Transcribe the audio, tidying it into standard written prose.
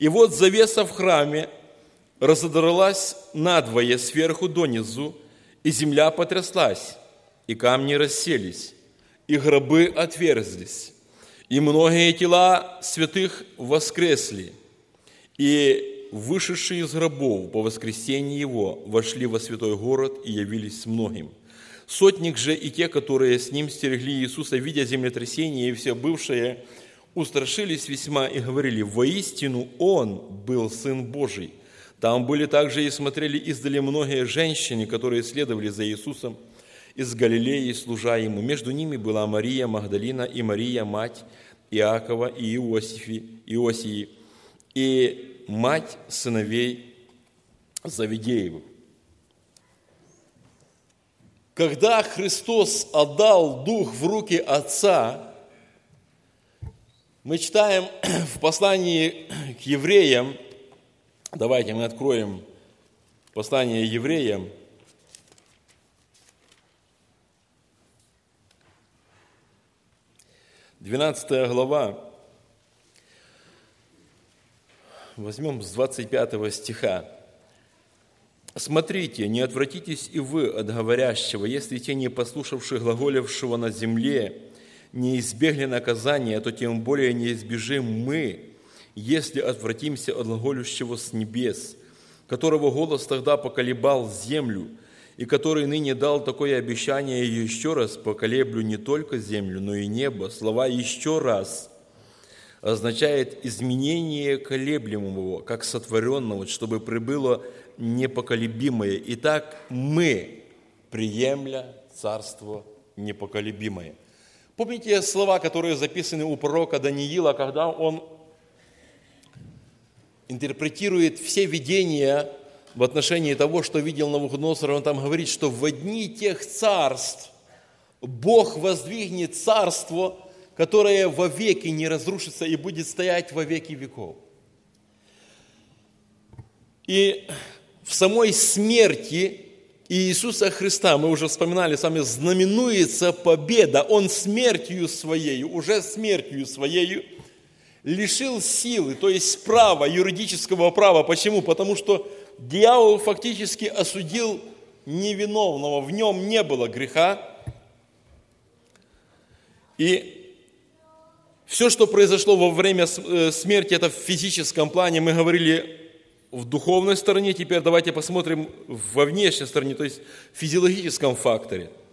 И вот завеса в храме разодралась надвое сверху донизу, и земля потряслась, и камни расселись, и гробы отверзлись, и многие тела святых воскресли, и вышедшие из гробов по воскресении его вошли во святой город и явились многим. Сотник же и те, которые с ним стерегли Иисуса, видя землетрясение и все бывшее, устрашились весьма и говорили: воистину Он был Сын Божий. Там были также и смотрели издали многие женщины, которые следовали за Иисусом из Галилеи, служа Ему. Между ними была Мария Магдалина и Мария, мать Иакова и Иосии, и мать сыновей Завидеевых. Когда Христос отдал Дух в руки Отца, мы читаем в послании к евреям, давайте мы откроем послание евреям, 12 глава, возьмем с 25 стиха. «Смотрите, не отвратитесь и вы от говорящего, если те, не послушавшие глаголевшего на земле, не избегли наказания, то тем более не избежим мы, если отвратимся от глаголющего с небес, которого голос тогда поколебал землю, и который ныне дал такое обещание: еще раз поколеблю не только землю, но и небо». Слова «еще раз» означает изменение колеблемого, как сотворенного, чтобы пребыло непоколебимое. Итак, мы, приемля царство непоколебимое. Помните слова, которые записаны у пророка Даниила, когда он интерпретирует все видения в отношении того, что видел Навуходоносор? Он там говорит, что в дни тех царств Бог воздвигнет царство, которое вовеки не разрушится и будет стоять во веки веков. И в самой смерти Иисуса Христа, мы уже вспоминали с вами, знаменуется победа. Он смертью своей, уже смертью своей лишил силы, то есть права, юридического права. Почему? Потому что дьявол фактически осудил невиновного, в нем не было греха. И все, что произошло во время смерти, это в физическом плане. Мы говорили в духовной стороне, теперь давайте посмотрим во внешней стороне, то есть в физиологическом факторе.